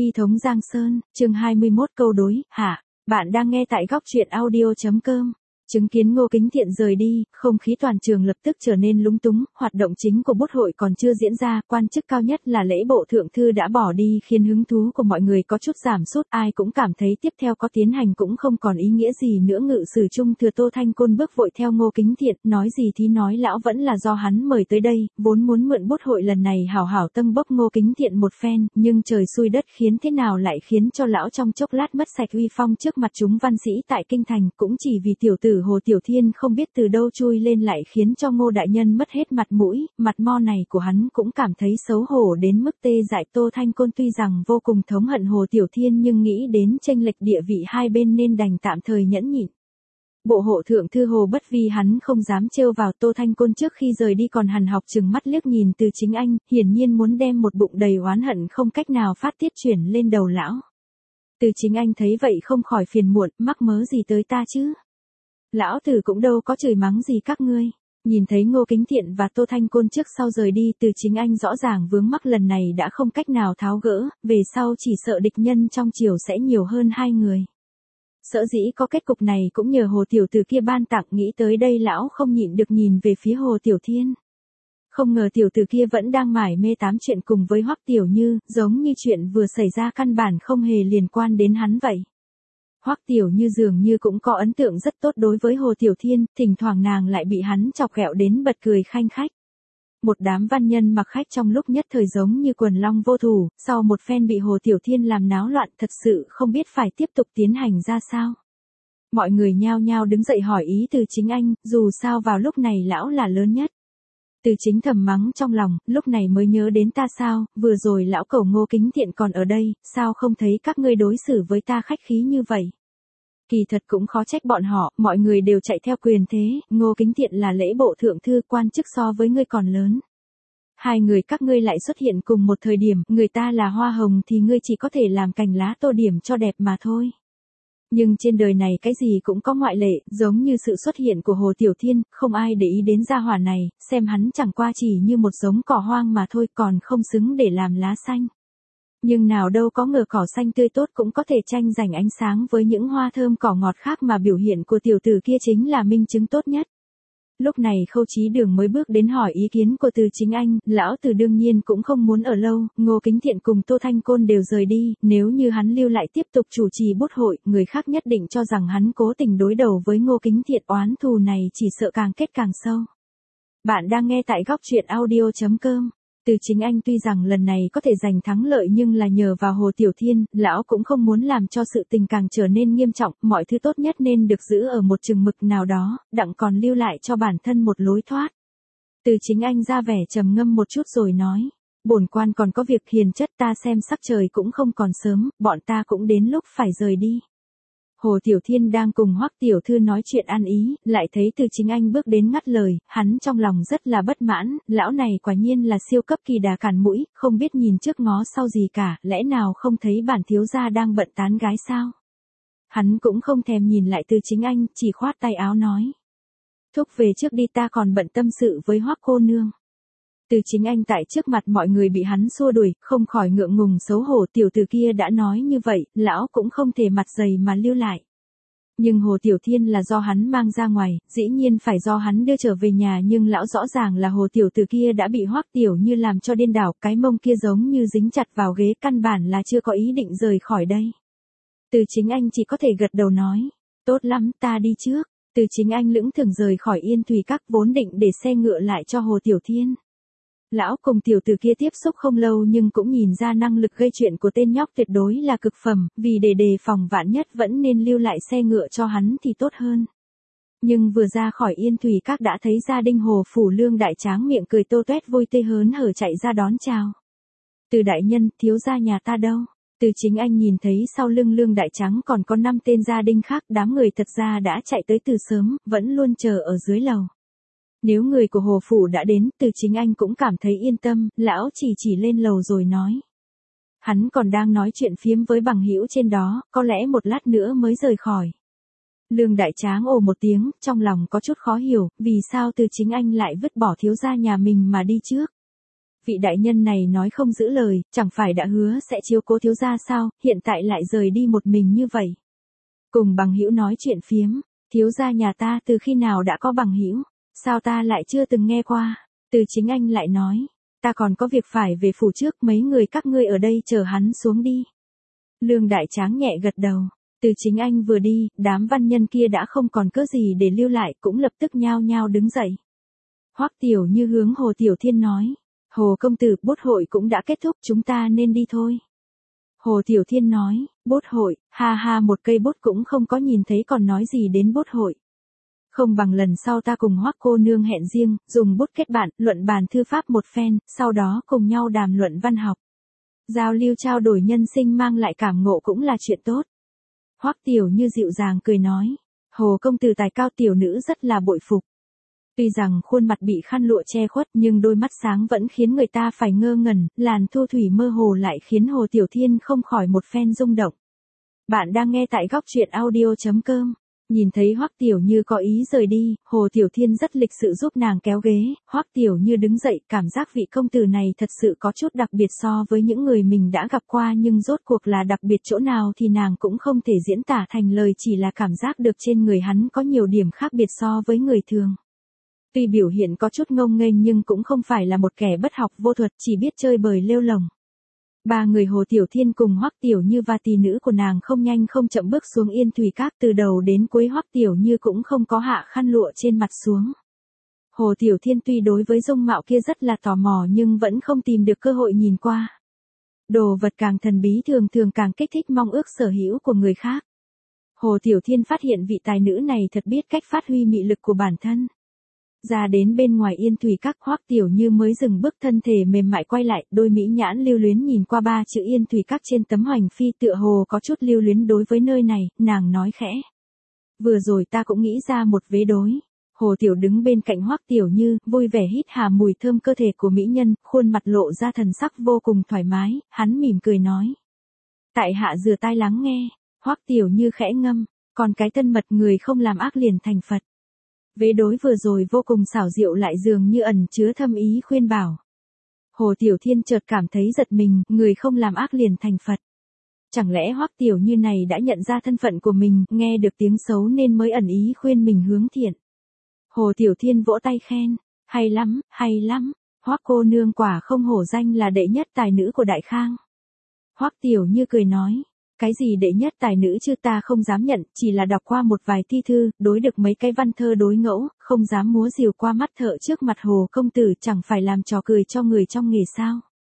Y thống Giang Sơn, chương 21 câu đối, hạ. Bạn đang nghe tại góc truyện audio.com. Chứng kiến Ngô Kính Thiện rời đi, không khí toàn trường lập tức trở nên lúng túng, hoạt động chính của bút hội còn chưa diễn ra, quan chức cao nhất là lễ bộ thượng thư đã bỏ đi khiến hứng thú của mọi người có chút giảm sút, ai cũng cảm thấy tiếp theo có tiến hành cũng không còn ý nghĩa gì nữa. Ngự sử trung thừa Tô Thanh Côn bước vội theo Ngô Kính Thiện, nói gì thì nói lão vẫn là do hắn mời tới đây, vốn muốn mượn bút hội lần này hảo hảo tâng bốc Ngô Kính Thiện một phen, nhưng trời xui đất khiến thế nào lại khiến cho lão trong chốc lát mất sạch uy phong trước mặt chúng văn sĩ tại kinh thành, cũng chỉ vì tiểu tử Hồ Tiểu Thiên không biết từ đâu chui lên lại khiến cho Ngô đại nhân mất hết mặt mũi, mặt mo này của hắn cũng cảm thấy xấu hổ đến mức tê dại. Tô Thanh Côn tuy rằng vô cùng thống hận Hồ Tiểu Thiên nhưng nghĩ đến chênh lệch địa vị hai bên nên đành tạm thời nhẫn nhịn. Bộ hộ thượng thư Hồ Bất Vi hắn không dám trêu vào Tô Thanh Côn, trước khi rời đi còn hằn học chừng mắt liếc nhìn Từ Chính Anh, hiển nhiên muốn đem một bụng đầy oán hận không cách nào phát tiết chuyển lên đầu lão. Từ Chính Anh thấy vậy không khỏi phiền muộn, mắc mớ gì tới ta chứ? Lão tử cũng đâu có chửi mắng gì các ngươi. Nhìn thấy Ngô Kính Thiện và Tô Thanh Côn trước sau rời đi, Từ Chính Anh rõ ràng vướng mắc lần này đã không cách nào tháo gỡ, về sau chỉ sợ địch nhân trong triều sẽ nhiều hơn hai người. Sở dĩ có kết cục này cũng nhờ Hồ Tiểu Tử kia ban tặng, nghĩ tới đây lão không nhịn được nhìn về phía Hồ Tiểu Thiên. Không ngờ tiểu tử kia vẫn đang mải mê tám chuyện cùng với Hoắc Tiểu Như, giống như chuyện vừa xảy ra căn bản không hề liên quan đến hắn vậy. Hoắc Tiểu Như dường như cũng có ấn tượng rất tốt đối với Hồ Tiểu Thiên, thỉnh thoảng nàng lại bị hắn chọc ghẹo đến bật cười khanh khách. Một đám văn nhân mặc khách trong lúc nhất thời giống như quần long vô thủ, sau một phen bị Hồ Tiểu Thiên làm náo loạn thật sự không biết phải tiếp tục tiến hành ra sao. Mọi người nhao nhao đứng dậy hỏi ý Từ Chính Anh, dù sao vào lúc này lão là lớn nhất. Từ Chính thầm mắng trong lòng, lúc này mới nhớ đến ta sao, vừa rồi lão cẩu Ngô Kính Thiện còn ở đây, sao không thấy các ngươi đối xử với ta khách khí như vậy. Kỳ thật cũng khó trách bọn họ, mọi người đều chạy theo quyền thế, Ngô Kính Thiện là lễ bộ thượng thư, quan chức so với ngươi còn lớn. Hai người các ngươi lại xuất hiện cùng một thời điểm, người ta là hoa hồng thì ngươi chỉ có thể làm cành lá tô điểm cho đẹp mà thôi. Nhưng trên đời này cái gì cũng có ngoại lệ, giống như sự xuất hiện của Hồ Tiểu Thiên, không ai để ý đến gia hỏa này, xem hắn chẳng qua chỉ như một giống cỏ hoang mà thôi, còn không xứng để làm lá xanh. Nhưng nào đâu có ngờ cỏ xanh tươi tốt cũng có thể tranh giành ánh sáng với những hoa thơm cỏ ngọt khác, mà biểu hiện của tiểu tử kia chính là minh chứng tốt nhất. Lúc này Khâu Chí Đường mới bước đến hỏi ý kiến của Từ Chính Anh, lão tử đương nhiên cũng không muốn ở lâu, Ngô Kính Thiện cùng Tô Thanh Côn đều rời đi, nếu như hắn lưu lại tiếp tục chủ trì bút hội, người khác nhất định cho rằng hắn cố tình đối đầu với Ngô Kính Thiện, oán thù này chỉ sợ càng kết càng sâu. Bạn đang nghe tại góc truyện audio.com. Từ Chính Anh tuy rằng lần này có thể giành thắng lợi nhưng là nhờ vào Hồ Tiểu Thiên, lão cũng không muốn làm cho sự tình càng trở nên nghiêm trọng, mọi thứ tốt nhất nên được giữ ở một chừng mực nào đó, đặng còn lưu lại cho bản thân một lối thoát. Từ Chính Anh ra vẻ trầm ngâm một chút rồi nói, bổn quan còn có việc hiền chất, ta xem sắc trời cũng không còn sớm, bọn ta cũng đến lúc phải rời đi. Hồ Tiểu Thiên đang cùng Hoắc Tiểu Thư nói chuyện ăn ý, lại thấy Từ Chính Anh bước đến ngắt lời, hắn trong lòng rất là bất mãn, lão này quả nhiên là siêu cấp kỳ đà cản mũi, không biết nhìn trước ngó sau gì cả, lẽ nào không thấy bản thiếu gia đang bận tán gái sao? Hắn cũng không thèm nhìn lại Từ Chính Anh, chỉ khoát tay áo nói. Thúc về trước đi, ta còn bận tâm sự với Hoắc cô nương. Từ Chính Anh tại trước mặt mọi người bị hắn xua đuổi, không khỏi ngượng ngùng xấu hổ, tiểu tử kia đã nói như vậy, lão cũng không thể mặt dày mà lưu lại. Nhưng Hồ Tiểu Thiên là do hắn mang ra ngoài, dĩ nhiên phải do hắn đưa trở về nhà, nhưng lão rõ ràng là Hồ Tiểu tử kia đã bị Hoắc Tiểu Như làm cho điên đảo, cái mông kia giống như dính chặt vào ghế, căn bản là chưa có ý định rời khỏi đây. Từ Chính Anh chỉ có thể gật đầu nói, tốt lắm, ta đi trước. Từ Chính Anh lững thững rời khỏi Yên Thủy Các, vốn định để xe ngựa lại cho Hồ Tiểu Thiên. Lão cùng tiểu tử kia tiếp xúc không lâu nhưng cũng nhìn ra năng lực gây chuyện của tên nhóc tuyệt đối là cực phẩm, vì để đề phòng vạn nhất vẫn nên lưu lại xe ngựa cho hắn thì tốt hơn. Nhưng vừa ra khỏi Yên Thủy Các đã thấy gia đình Hồ Phủ Lương Đại Tráng miệng cười tô toét vui tươi hớn hở chạy ra đón chào. Từ đại nhân, thiếu gia nhà ta đâu? Từ Chính Anh nhìn thấy sau lưng Lương Đại Tráng còn có 5 tên gia đình khác, đám người thật ra đã chạy tới từ sớm, vẫn luôn chờ ở dưới lầu. Nếu người của Hồ Phủ đã đến, Từ Chính Anh cũng cảm thấy yên tâm, lão chỉ lên lầu rồi nói. Hắn còn đang nói chuyện phiếm với bằng hữu trên đó, có lẽ một lát nữa mới rời khỏi. Lương Đại Tráng ồ một tiếng, trong lòng có chút khó hiểu, vì sao Từ Chính Anh lại vứt bỏ thiếu gia nhà mình mà đi trước. Vị đại nhân này nói không giữ lời, chẳng phải đã hứa sẽ chiếu cố thiếu gia sao, hiện tại lại rời đi một mình như vậy. Cùng bằng hữu nói chuyện phiếm, thiếu gia nhà ta từ khi nào đã có bằng hữu, sao ta lại chưa từng nghe qua. Từ Chính Anh lại nói, ta còn có việc phải về phủ trước, mấy người các ngươi ở đây chờ hắn xuống đi. Lương Đại Tráng nhẹ gật đầu. Từ Chính Anh vừa đi, đám văn nhân kia đã không còn cớ gì để lưu lại, cũng lập tức nhao nhao đứng dậy. Hoắc Tiểu Như hướng Hồ Tiểu Thiên nói, Hồ công tử, bút hội cũng đã kết thúc, chúng ta nên đi thôi. Hồ Tiểu Thiên nói, bút hội, ha ha, một cây bút cũng không có nhìn thấy còn nói gì đến bút hội. Không bằng lần sau ta cùng Hoắc cô nương hẹn riêng, dùng bút kết bạn, luận bàn thư pháp một phen, sau đó cùng nhau đàm luận văn học. Giao lưu trao đổi nhân sinh mang lại cảm ngộ cũng là chuyện tốt. Hoắc Tiểu Như dịu dàng cười nói, Hồ công tử tài cao, tiểu nữ rất là bội phục. Tuy rằng khuôn mặt bị khăn lụa che khuất nhưng đôi mắt sáng vẫn khiến người ta phải ngơ ngẩn, làn thu thủy mơ hồ lại khiến Hồ Tiểu Thiên không khỏi một phen rung động. Bạn đang nghe tại góc truyện audio.com. Nhìn thấy Hoắc Tiểu Như có ý rời đi, Hồ Tiểu Thiên rất lịch sự giúp nàng kéo ghế, Hoắc Tiểu Như đứng dậy, cảm giác vị công tử này thật sự có chút đặc biệt so với những người mình đã gặp qua, nhưng rốt cuộc là đặc biệt chỗ nào thì nàng cũng không thể diễn tả thành lời, chỉ là cảm giác được trên người hắn có nhiều điểm khác biệt so với người thường. Tuy biểu hiện có chút ngông nghênh nhưng cũng không phải là một kẻ bất học vô thuật, chỉ biết chơi bời lêu lồng. Ba người Hồ Tiểu Thiên cùng Hoắc Tiểu Như và tỷ nữ của nàng không nhanh không chậm bước xuống Yên Thủy Các, từ đầu đến cuối Hoắc Tiểu Như cũng không có hạ khăn lụa trên mặt xuống. Hồ Tiểu Thiên tuy đối với dung mạo kia rất là tò mò nhưng vẫn không tìm được cơ hội nhìn qua. Đồ vật càng thần bí thường thường càng kích thích mong ước sở hữu của người khác. Hồ Tiểu Thiên phát hiện vị tài nữ này thật biết cách phát huy mị lực của bản thân. Ra đến bên ngoài Yên Thủy Các, Hoắc Tiểu Như mới dừng bước, thân thể mềm mại quay lại, đôi mỹ nhãn lưu luyến nhìn qua ba chữ Yên Thủy Các trên tấm hoành phi, tựa hồ có chút lưu luyến đối với nơi này, nàng nói khẽ. Vừa rồi ta cũng nghĩ ra một vế đối. Hồ Tiểu đứng bên cạnh Hoắc Tiểu Như, vui vẻ hít hà mùi thơm cơ thể của mỹ nhân, khuôn mặt lộ ra thần sắc vô cùng thoải mái, hắn mỉm cười nói. Tại hạ rửa tai lắng nghe. Hoắc Tiểu Như khẽ ngâm, còn cái thân mật người không làm ác liền thành Phật. Vế đối vừa rồi vô cùng xảo diệu lại dường như ẩn chứa thâm ý khuyên bảo. Hồ Tiểu Thiên chợt cảm thấy giật mình, người không làm ác liền thành Phật. Chẳng lẽ Hoắc Tiểu Như này đã nhận ra thân phận của mình, nghe được tiếng xấu nên mới ẩn ý khuyên mình hướng thiện. Hồ Tiểu Thiên vỗ tay khen, hay lắm, hay lắm, Hoắc cô nương quả không hổ danh là đệ nhất tài nữ của Đại Khang. Hoắc Tiểu Như cười nói. Cái gì đệ nhất tài nữ chứ, ta không dám nhận, chỉ là đọc qua một vài thi thư, đối được mấy cái văn thơ đối ngẫu, không dám múa rìu qua mắt thợ trước mặt Hồ công tử, chẳng phải làm trò cười cho người trong nghề sao.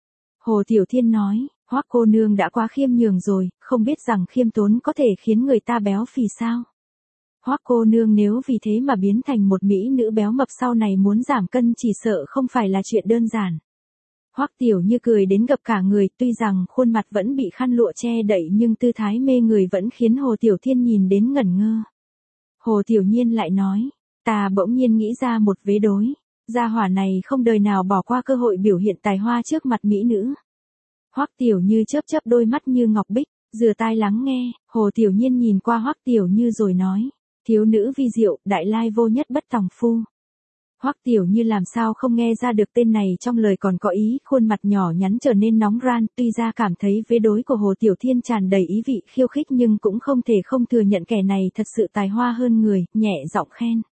Hồ Tiểu Thiên nói, Hoắc cô nương đã quá khiêm nhường rồi, không biết rằng khiêm tốn có thể khiến người ta béo phì sao. Hoắc cô nương nếu vì thế mà biến thành một mỹ nữ béo mập, sau này muốn giảm cân chỉ sợ không phải là chuyện đơn giản. Hoắc Tiểu Như cười đến gập cả người, tuy rằng khuôn mặt vẫn bị khăn lụa che đậy nhưng tư thái mê người vẫn khiến Hồ Tiểu Thiên nhìn đến ngẩn ngơ. Hồ Tiểu Nhiên lại nói, ta bỗng nhiên nghĩ ra một vế đối, gia hỏa này không đời nào bỏ qua cơ hội biểu hiện tài hoa trước mặt mỹ nữ. Hoắc Tiểu Như chớp chớp đôi mắt như ngọc bích, dừa tai lắng nghe. Hồ Tiểu Nhiên nhìn qua Hoắc Tiểu Như rồi nói, thiếu nữ vi diệu, đại lai vô nhất bất tòng phu. Hoắc Tiểu Như làm sao không nghe ra được tên này trong lời còn có ý, khuôn mặt nhỏ nhắn trở nên nóng ran, tuy ra cảm thấy vế đối của Hồ Tiểu Thiên tràn đầy ý vị khiêu khích nhưng cũng không thể không thừa nhận kẻ này thật sự tài hoa hơn người, nhẹ giọng khen.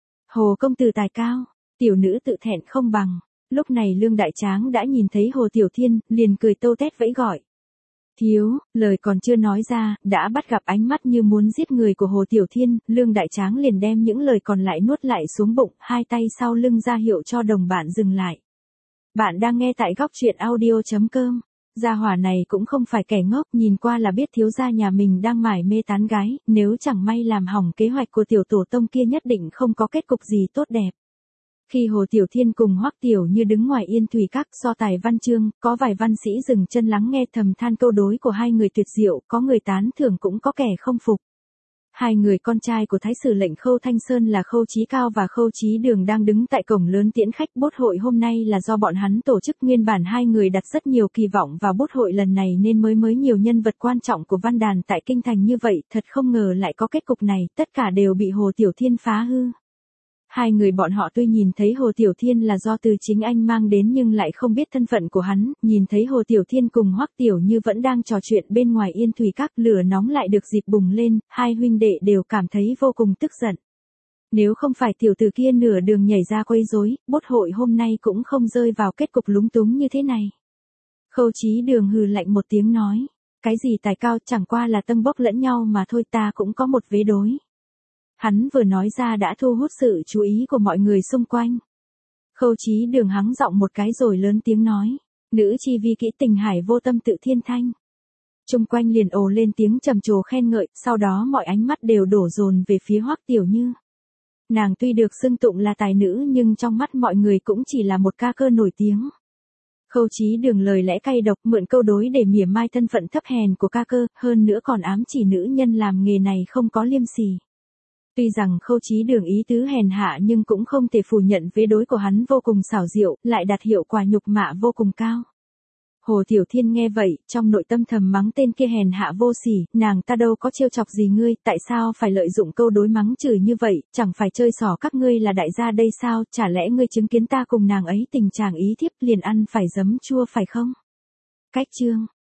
Hồ công tử tài cao, tiểu nữ tự thẹn không bằng. Lúc này Lương Đại Tráng đã nhìn thấy Hồ Tiểu Thiên, liền cười tô tét vẫy gọi. Thiếu, lời còn chưa nói ra, đã bắt gặp ánh mắt như muốn giết người của Hồ Tiểu Thiên, Lương Đại Tráng liền đem những lời còn lại nuốt lại xuống bụng, hai tay sau lưng ra hiệu cho đồng bạn dừng lại. Bạn đang nghe tại góc truyện audio.com. Gia hỏa này cũng không phải kẻ ngốc, nhìn qua là biết thiếu gia nhà mình đang mải mê tán gái, nếu chẳng may làm hỏng kế hoạch của tiểu tổ tông kia nhất định không có kết cục gì tốt đẹp. Khi Hồ Tiểu Thiên cùng Hoắc Tiểu Như đứng ngoài Yên Thủy Các so tài văn chương, có vài văn sĩ dừng chân lắng nghe thầm than câu đối của hai người tuyệt diệu, có người tán thưởng cũng có kẻ không phục. Hai người con trai của Thái sử lệnh Khâu Thanh Sơn là Khâu Chí Cao và Khâu Chí Đường đang đứng tại cổng lớn tiễn khách. Bút hội hôm nay là do bọn hắn tổ chức, nguyên bản hai người đặt rất nhiều kỳ vọng vào bút hội lần này nên mới nhiều nhân vật quan trọng của văn đàn tại kinh thành như vậy, thật không ngờ lại có kết cục này, tất cả đều bị Hồ Tiểu Thiên phá hư. Hai người bọn họ tuy nhìn thấy Hồ Tiểu Thiên là do Từ Chính Anh mang đến nhưng lại không biết thân phận của hắn, nhìn thấy Hồ Tiểu Thiên cùng Hoắc Tiểu Như vẫn đang trò chuyện bên ngoài Yên Thủy Các, lửa nóng lại được dịp bùng lên, hai huynh đệ đều cảm thấy vô cùng tức giận. Nếu không phải tiểu tử kia nửa đường nhảy ra quấy rối, bút hội hôm nay cũng không rơi vào kết cục lúng túng như thế này. Khâu Chí Đường hừ lạnh một tiếng nói, cái gì tài cao, chẳng qua là tâng bốc lẫn nhau mà thôi, ta cũng có một vế đối. Hắn vừa nói ra đã thu hút sự chú ý của mọi người xung quanh. Khâu Chí Đường hắng giọng một cái rồi lớn tiếng nói, nữ chi vi kỹ tình hải vô tâm tự thiên thanh. Chung quanh liền ồ lên tiếng trầm trồ khen ngợi, sau đó mọi ánh mắt đều đổ dồn về phía Hoắc Tiểu Như. Nàng tuy được xưng tụng là tài nữ nhưng trong mắt mọi người cũng chỉ là một ca cơ nổi tiếng. Khâu Chí Đường lời lẽ cay độc, mượn câu đối để mỉa mai thân phận thấp hèn của ca cơ, hơn nữa còn ám chỉ nữ nhân làm nghề này không có liêm sỉ. Tuy rằng Khâu Chí Đường ý tứ hèn hạ nhưng cũng không thể phủ nhận vế đối của hắn vô cùng xảo diệu, lại đạt hiệu quả nhục mạ vô cùng cao. Hồ Tiểu Thiên nghe vậy, trong nội tâm thầm mắng tên kia hèn hạ vô sỉ, nàng ta đâu có trêu chọc gì ngươi, tại sao phải lợi dụng câu đối mắng chửi như vậy, chẳng phải chơi xỏ các ngươi là đại gia đây sao, chả lẽ ngươi chứng kiến ta cùng nàng ấy tình trạng ý thiếp liền ăn phải giấm chua phải không? Cách chương